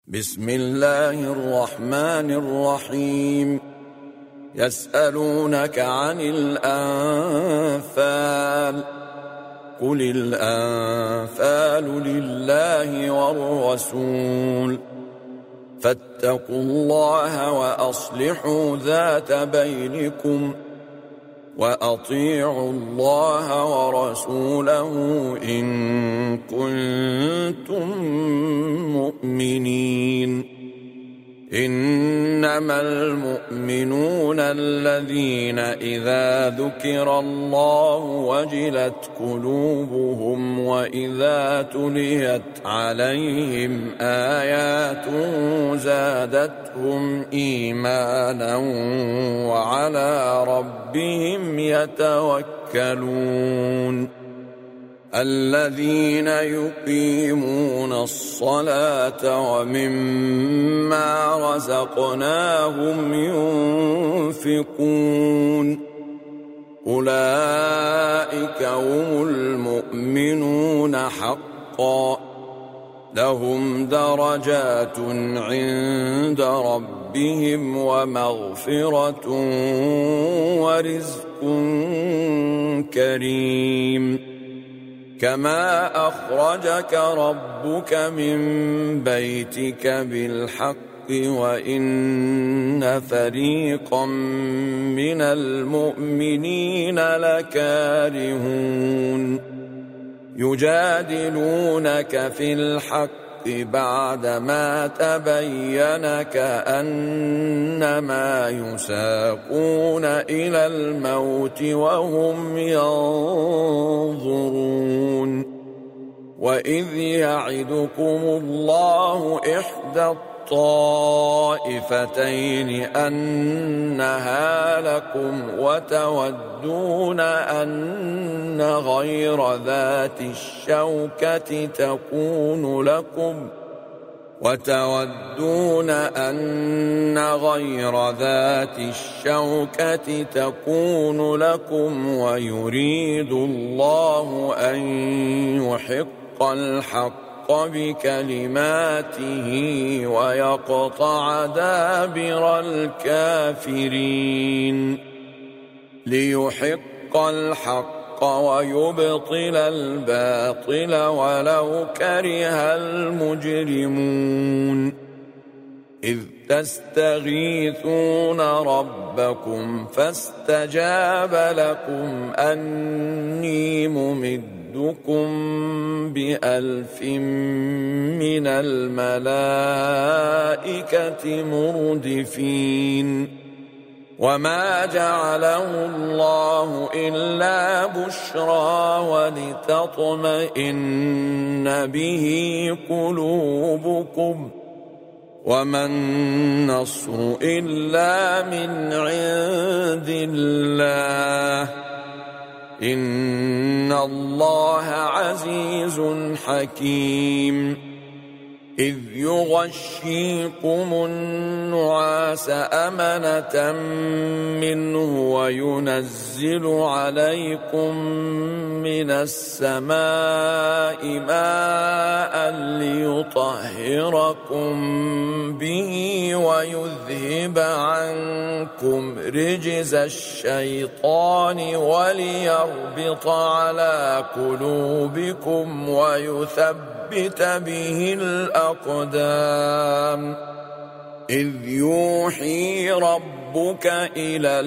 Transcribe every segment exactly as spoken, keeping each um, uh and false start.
بسم الله الرحمن الرحيم. يسألونك عن الأنفال قل الأنفال لله والرسول فاتقوا الله وأصلحوا ذات بينكم وأطيعوا الله ورسوله إن كنتم مؤمنين. إنما المؤمنون الذين إذا ذكر الله وجلت قلوبهم وإذا تليت عليهم آياته زادتهم إيمانا وعلى ربهم يتوكلون. الذين يقيمون الصلاة ومما رزقناهم ينفقون أولئك هم المؤمنون حقا لهم درجات عند ربهم ومغفرة ورزق كريم. كما أخرجك ربك من بيتك بالحق وإن فريقا من المؤمنين لكارهون يجادلونك في الحق بعدما تبين كأنما يساقون إلى الموت وهم ينظرون. وإذ يعدكم الله إحدى الطائفتين أنها لكم وتودون أن غير ذات الشوكة تكون لكم وتودون أن غير ذات الشوكة تكون لكم ويريد الله أن يحق الحق بكلماته ويقطع دابر الكافرين ليحق الحق ويبطل الباطل ولو كره المجرمون. إذ تستغيثون ربكم فاستجاب لكم أني ممدكم بألف من الملائكة مردفين. وما جعله الله إلا بشرى ولتطمئن به قلوبكم وما النصر إلا من عند الله إن الله عزيز حكيم. إذ يغشيكم النعاس أمنة منه وينزل عليكم من السماء ماء ليطهركم به ويذهب عنكم رجز الشيطان وليربط على قلوبكم ويثبت بت به الأقدام. إذ يوحي ربك إلى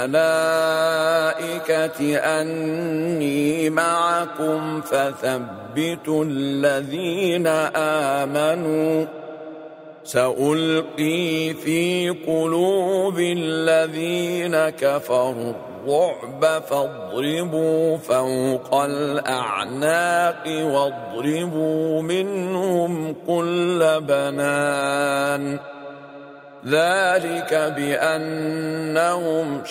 الملائكة أني معكم فثبتوا الذين آمنوا سألقي في قلوب الذين كفروا الرعب فاضربوا فوق الأعناق واضربوا منهم كل بنان. ذلك بأنهم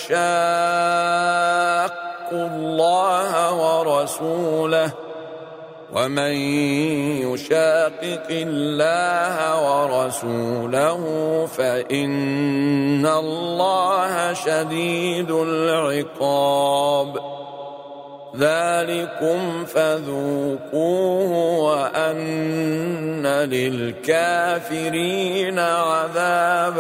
شاقوا الله ورسوله ومن يشاقق الله ورسوله فإن الله شديد العقاب. ذلكم فذوقوه وأن للكافرين عذاب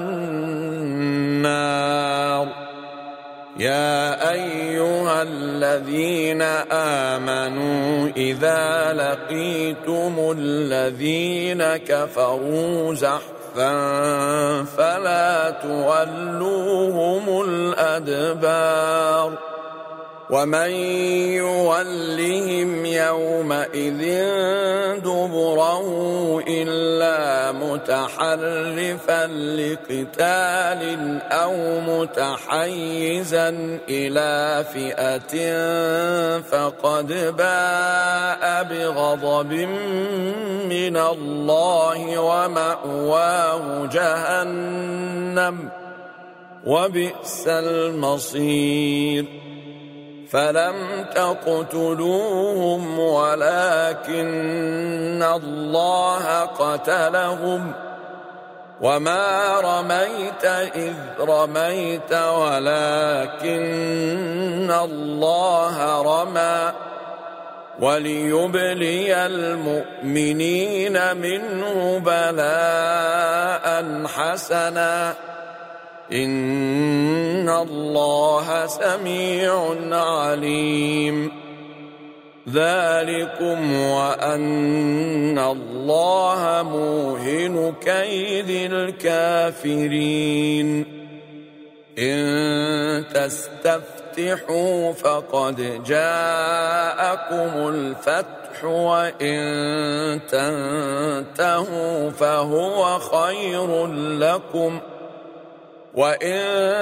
النار. يا أيها الذين آمنوا إذا لقيتم الذين كفروا زحفا فلا تولوهم الأدبار ومن يولهم يومئذ دبره إلا متحرفا لقتال أو متحيزا إلى فئة فقد باء بغضب من الله ومأواه جهنم وبئس المصير. فلم تقتلوهم ولكن الله قتلهم وما رميت إذ رميت ولكن الله رمى وليبلي المؤمنين منه بلاء حسنا إن الله سميع عليم. ذلكم وأن الله موهن كيد الكافرين. إن تستفتحوا فقد جاءكم الفتح وإن تنتهوا فهو خير لكم وإن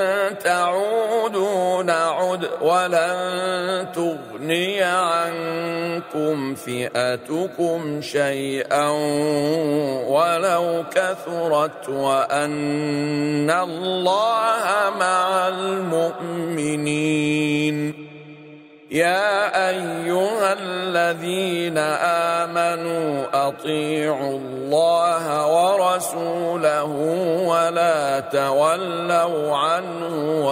تعودوا نعد ولن تغني عنكم فئتكم شيئا ولو كثرت وأن الله مع المؤمنين. يا أيها الذين آمنوا أطيعوا الله ورسوله ولا تولوا عنه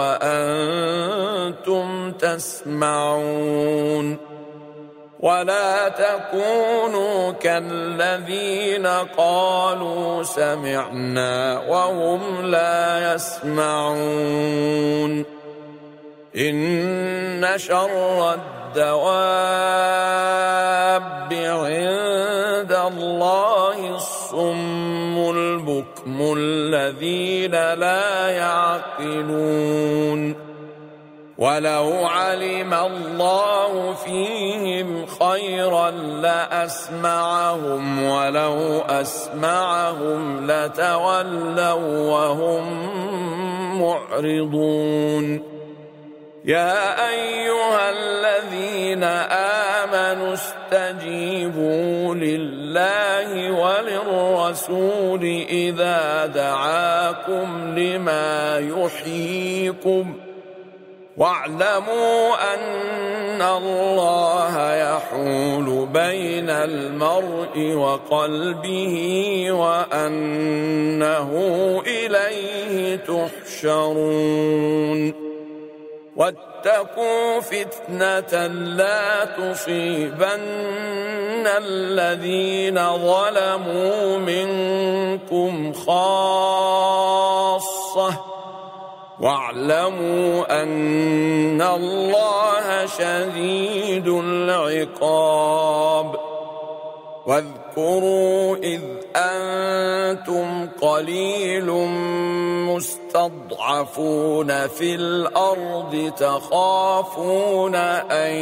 وأنتم تسمعون ولا تكونوا كالذين قالوا سمعنا وهم لا يسمعون. إن شر الدواب عند الله الصم البكم الذين لا يعقلون. ولو علم الله فيهم خيرا لأسمعهم ولو أسمعهم لتولوا وهم معرضون. يا أيها الذين آمنوا استجيبوا لله وللرسول إذا دعاكم لما يحييكم واعلموا أن الله يحول بين المرء وقلبه وأنه إليه تحشرون. واتقوا فتنة لا تصيبن الذين ظلموا منكم خاصة واعلموا أن الله شديد العقاب. واذكروا إذ أنتم قليل مستضعفون في الأرض تخافون أن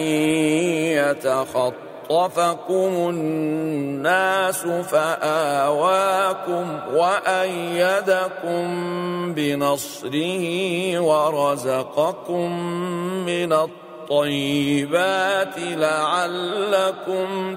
يتخطفكم الناس فآواكم وأيدكم بنصره ورزقكم من الطيبات لعلكم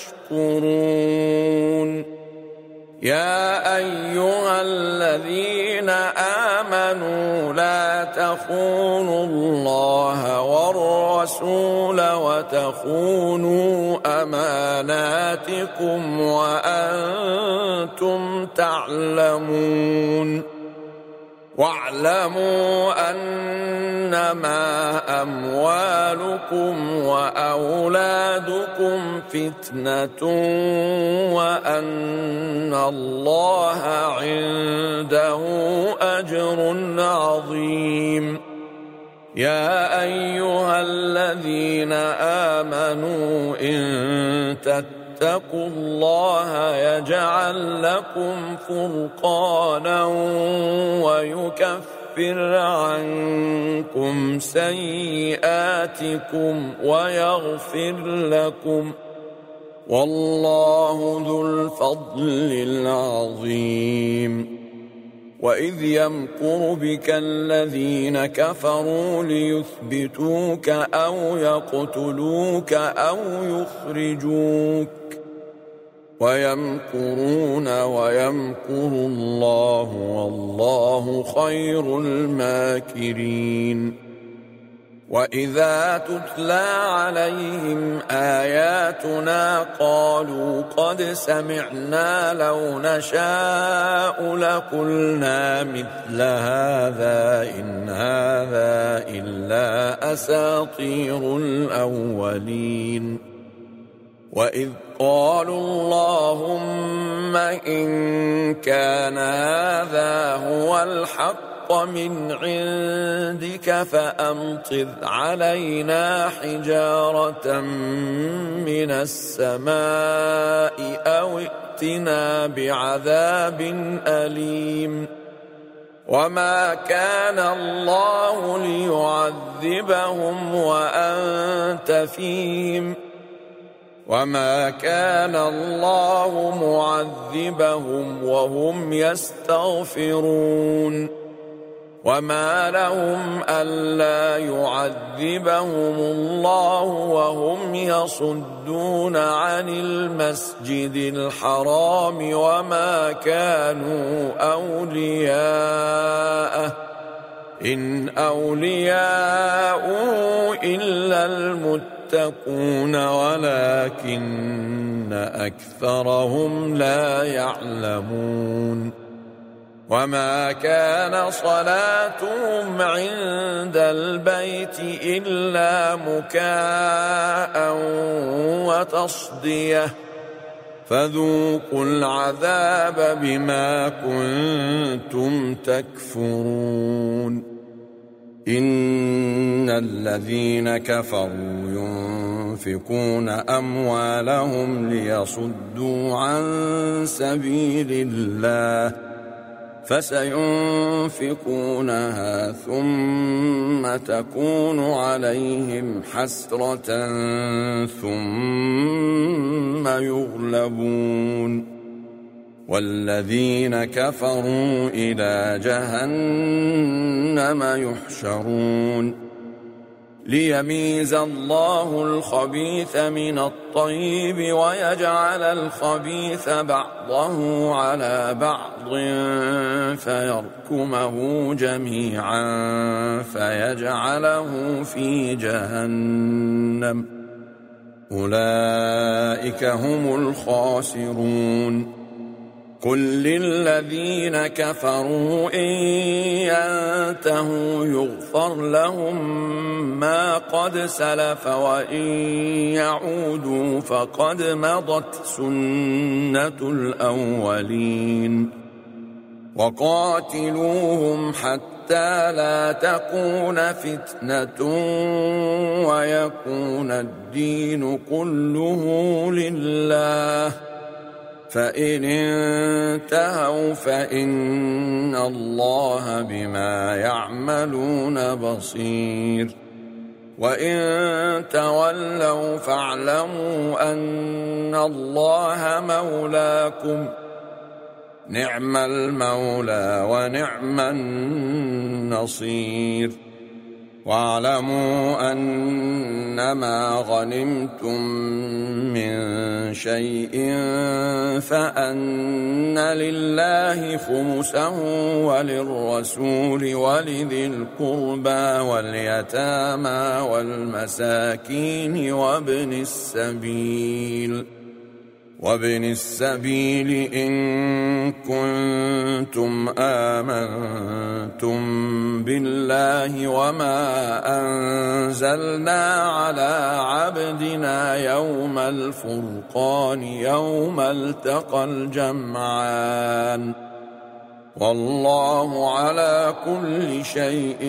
تشكرون. يا أيها الذين آمنوا لا تخونوا الله والرسول وتخونوا أماناتكم وأنتم تعلمون. واعلموا أنما أموالكم وأولادكم فتنة وأن الله عنده أجر عظيم. يا أيها الذين آمنوا إن اتقوا الله يجعل لكم فرقانا ويكفر عنكم سيئاتكم ويغفر لكم والله ذو الفضل العظيم. وإذ يمكر بك الذين كفروا ليثبتوك أو يقتلوك أو يخرجوك ويمكرون ويمكر الله والله خير الماكرين. وإذا تتلى عليهم آياتنا قالوا قد سمعنا لو نشاء لقلنا مثل هذا إن هذا إلا أساطير الأولين. وإذ قالوا اللهم إن كان هذا هو الحق من عندك فأمطر علينا حجارة من السماء أو ائتنا بعذاب أليم. وما كان الله ليعذبهم وأنت فيهم وما كان الله معذبهم وهم يستغفرون. وما لهم ألا يعذبهم الله وهم يصدون عن المسجد الحرام وما كانوا أولياءه إن أولياؤه إلا المتقون ولكن أكثرهم لا يعلمون. وما كان صلاتهم عند البيت إلا مكاء وتصدية فذوقوا العذاب بما كنتم تكفرون. إن الذين كفروا ينفقون أموالهم ليصدوا عن سبيل الله فسينفقونها ثم تكون عليهم حسرة ثم يغلبون والذين كفروا إلى جهنم يحشرون. ليميز الله الخبيث من الطيب ويجعل الخبيث بعضه على بعض فيركمه جميعا فيجعله في جهنم أولئك هم الخاسرون. قل للذين كفروا إن ينتهوا يغفر لهم ما قد سلف وإن يعودوا فقد مضت سنة الأولين. وقاتلوهم حتى لا تكون فتنة ويكون الدين كله لله فإن انتهوا فإن الله بما يعملون بصير. وإن تولوا فاعلموا أن الله مولاكم نعم المولى ونعم النصير. واعلموا أنما غنمتم من شيء فأن لله خمسه وللرسول ولذي القربى واليتامى والمساكين وابن السبيل وابن السبيل إن كنتم آمنتم بالله وما أنزلنا على عبدنا يوم الفرقان يوم التقى الجمعان والله على كل شيء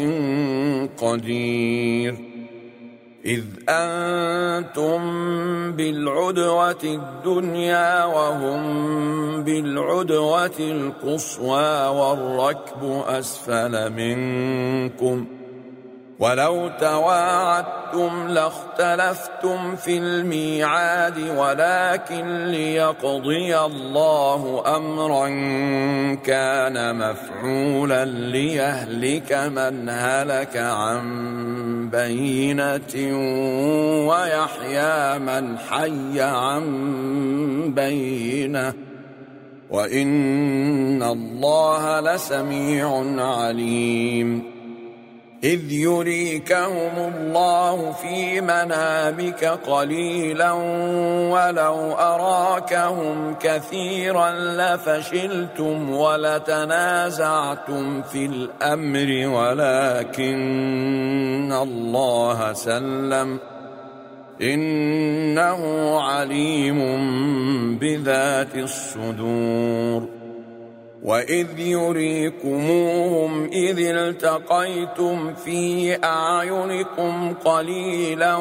قدير. إذ أنتم بالعدوة الدنيا وهم بالعدوة القصوى والركب أسفل منكم ولو تواعدتم لاختلفتم في الميعاد ولكن ليقضي الله أمرا كان مفعولا ليهلك من هلك عن بينة ويحيى من حي عن بينة وإن الله لسميع عليم. إذ يريكهم الله في منامك قليلا ولو أراكهم كثيرا لفشلتم ولتنازعتم في الأمر ولكن الله سلم إنه عليم بذات الصدور. وإذ يريكموهم إذ التقيتم في أعينكم قليلا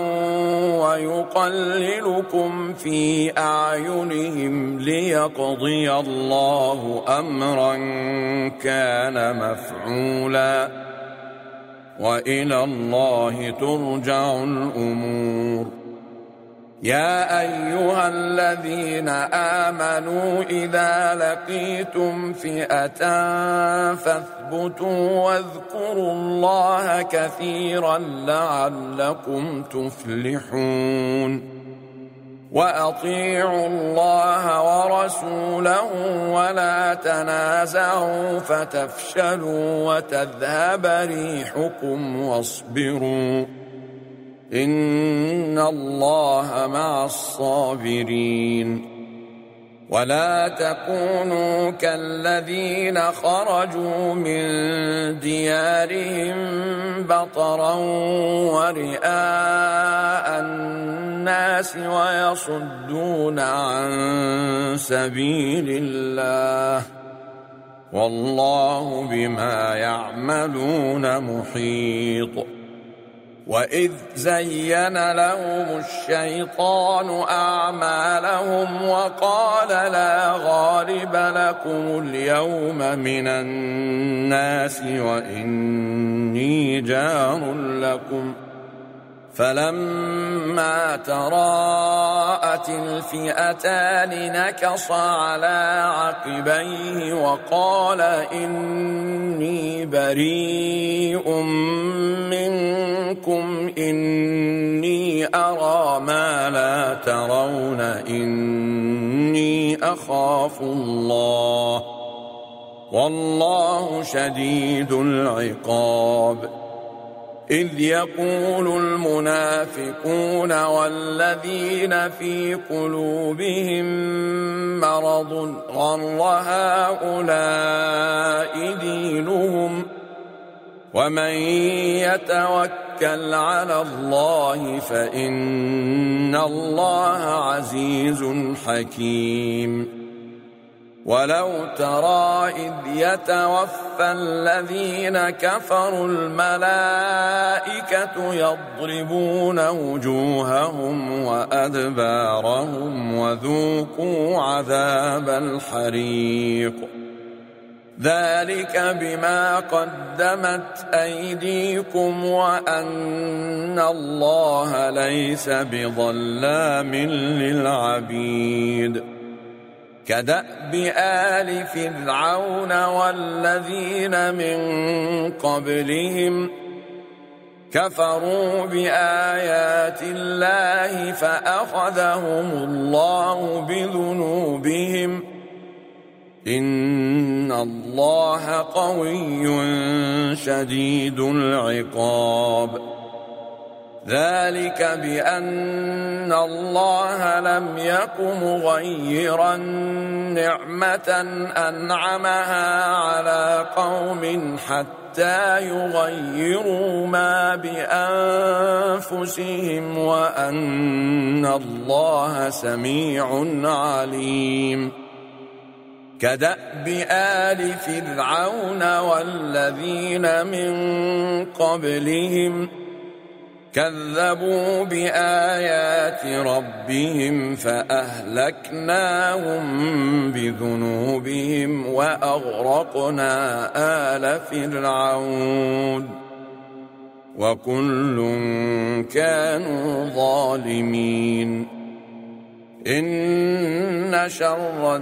ويقللكم في أعينهم ليقضي الله أمرا كان مفعولا وإلى الله ترجع الأمور. يا أيها الذين آمنوا إذا لقيتم فئة فاثبتوا واذكروا الله كثيرا لعلكم تفلحون. وأطيعوا الله ورسوله ولا تنازعوا فتفشلوا وتذهب ريحكم واصبروا إن الله مع الصابرين. ولا تكونوا كالذين خرجوا من ديارهم بطرا ورئاء الناس ويصدون عن سبيل الله والله بما يعملون محيط. وإذ زين لهم الشيطان أعمالهم وقال لا غالب لكم اليوم من الناس وإني جار لكم فلما تراءت الفئتان نكص على عقبيه وقال إني بريء منكم إني أرى ما لا ترون إني أخاف الله والله شديد العقاب. إذ يقول المنافقون والذين في قلوبهم مرض غر هؤلاء دينهم ومن يتوكل على الله فإن الله عزيز حكيم. ولو ترى إذ يتوفى الذين كفروا الملائكة يضربون وجوههم وأدبارهم وذوقوا عذاب الحريق ذلك بما قدمت أيديكم وأن الله ليس بظلام للعبيد. كدأب آل فرعون والذين من قبلهم كفروا بآيات الله فأخذهم الله بذنوبهم إن الله قوي شديد العقاب. ذلك بأن الله لم يك مغيرا نعمة أنعمها على قوم حتى يغيروا ما بأنفسهم وأن الله سميع عليم. كدأب آل فرعون والذين من قبلهم كذبوا بآيات ربهم فأهلكناهم بذنوبهم وأغرقنا آل فرعون وكل كانوا ظالمين. إن شر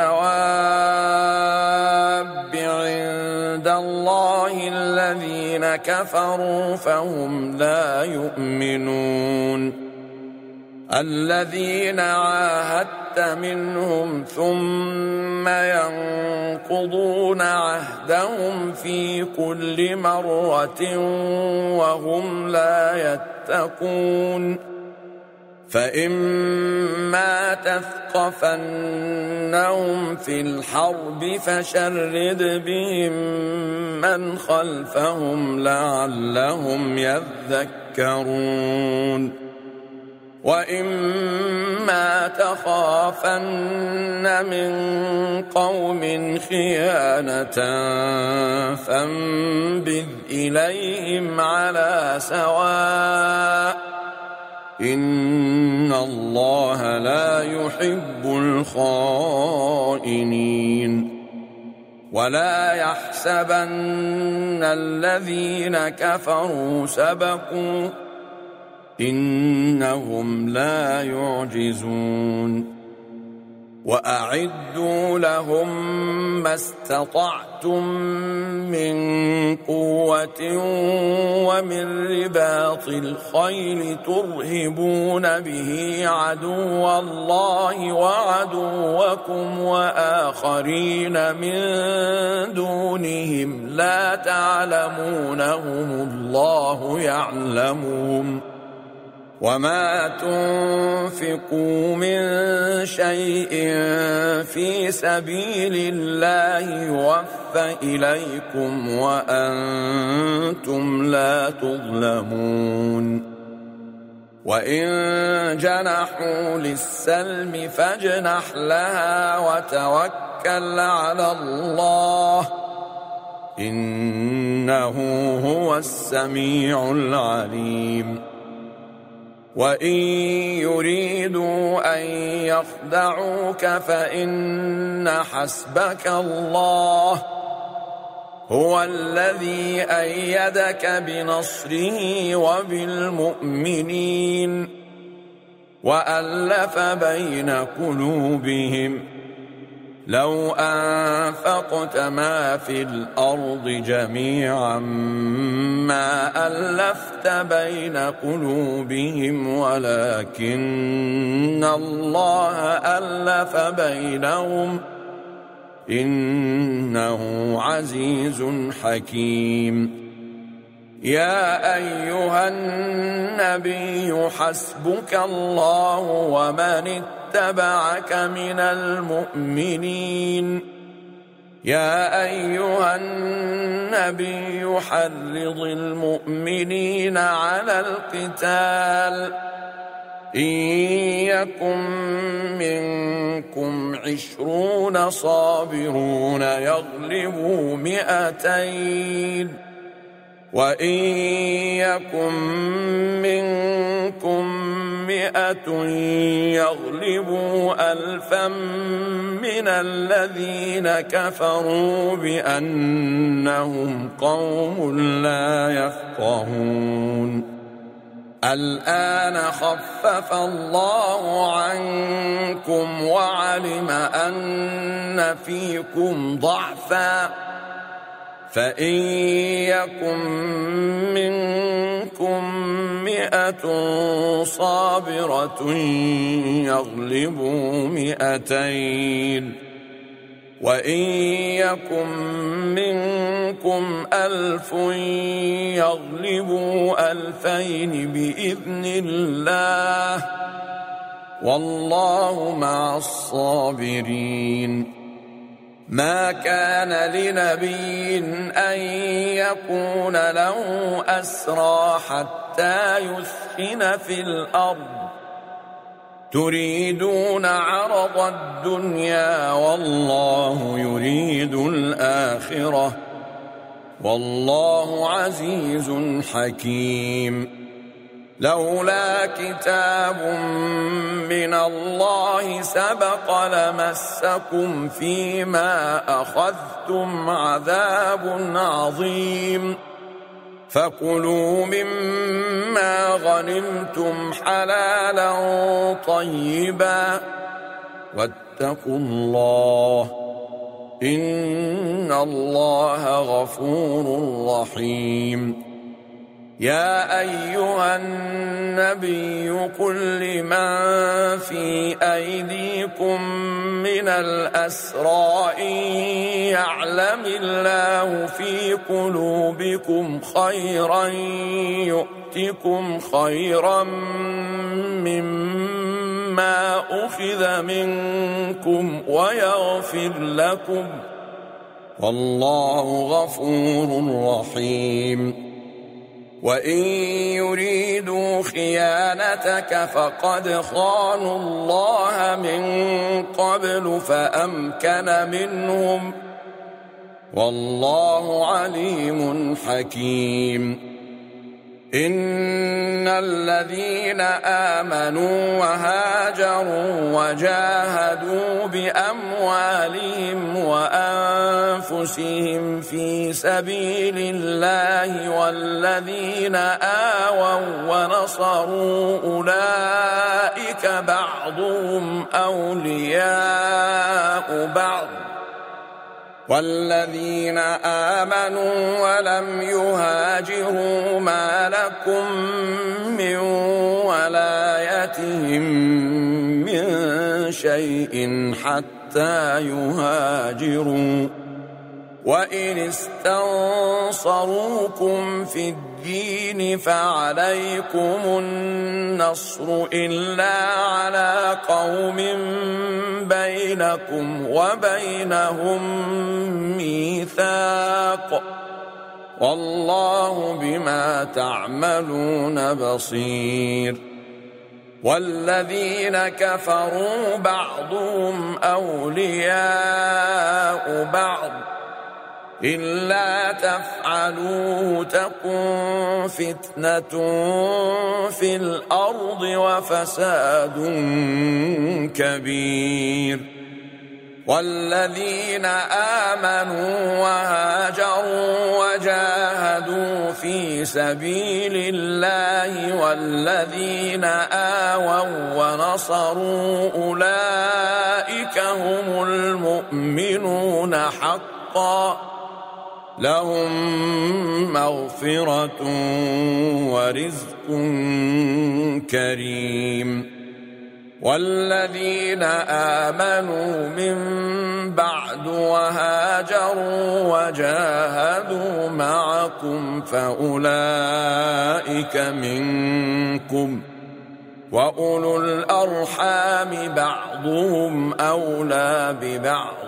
الدواب عند الله الذين كفروا فهم لا يؤمنون. الذين عاهدت منهم ثم ينقضون عهدهم في كل مرة وهم لا يتقون. فإما تثقفنهم في الحرب فشرد بهم من خلفهم لعلهم يذكرون. وإما تخافن من قوم خيانة فانبذ إليهم على سواء إن الله لا يحب الخائنين. ولا يحسبن الذين كفروا سبقوا إنهم لا يعجزون. وأعدوا لهم ما استطعتم من قوة ومن رباط الخيل ترهبون به عدو الله وعدوكم وآخرين من دونهم لا تعلمونهم الله يعلمهم. وما تنفقوا من شيء في سبيل الله يوفى إليكم وأنتم لا تظلمون. وإن جنحوا للسلم فاجنح لها وتوكل على الله إنه هو السميع العليم. وإن يريدوا أن يخدعوك فإن حسبك الله هو الذي أيدك بنصره وبالمؤمنين وألف بين قلوبهم لو أنفقت ما في الأرض جميعا ما ألفت بين قلوبهم ولكن الله ألف بينهم إنه عزيز حكيم. يا أيها النبي حسبك الله ومن اتبعك من المؤمنين. يا أيها النبي حرض المؤمنين على القتال إن يكن منكم عشرون صابرون يغلبوا مئتين وإن يكن منكم مئة يغلبوا ألفا من الذين كفروا بأنهم قوم لا يفقهون. الآن خفف الله عنكم وعلم أن فيكم ضعفا فإن يكن منكم مئة صابرة يغلبوا مئتين وإن يكن منكم منكم ألف يغلبوا ألفين بإذن الله والله مع الصابرين ما كان لنبي أن يكون له أسرى حتى يثخن في الأرض تريدون عرض الدنيا والله يريد الآخرة والله عزيز حكيم لولا كتاب من الله سبق لمسكم فيما أخذتم عذاب عظيم فكلوا مما غنمتم حلالا طيبا واتقوا الله إن الله غفور رحيم يا أيها النبي قل لمن في أيديكم من الأسرى إن يعلم الله في قلوبكم خيرا يؤتكم خيرا مما أخذ منكم ويغفر لكم والله غفور رحيم وإن يريدوا خيانتك فقد خانوا الله من قبل فأمكن منهم والله عليم حكيم إن الذين آمنوا وهاجروا وجاهدوا بأموالهم وأنفسهم في سبيل الله والذين آووا ونصروا أولئك بعضهم أولياء بعض والذين آمنوا ولم يهاجروا ما لكم من ولايتهم من شيء حتى يهاجروا وإن استنصروكم في الدين فعليكم النصر إلا على قوم بينكم وبينهم ميثاق والله بما تعملون بصير والذين كفروا بعضهم أولياء بعض إلا تفعلوا تكن فتنة في الأرض وفساد كبير والذين آمنوا وهاجروا وجاهدوا في سبيل الله والذين آووا ونصروا أولئك هم المؤمنون حقا لهم مغفرة ورزق كريم والذين آمنوا من بعد وهاجروا وجاهدوا معكم فأولئك منكم وأولو الأرحام بعضهم أولى ببعض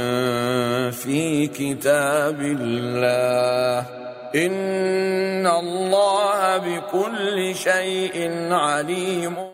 في كتاب الله إن الله بكل شيء عليم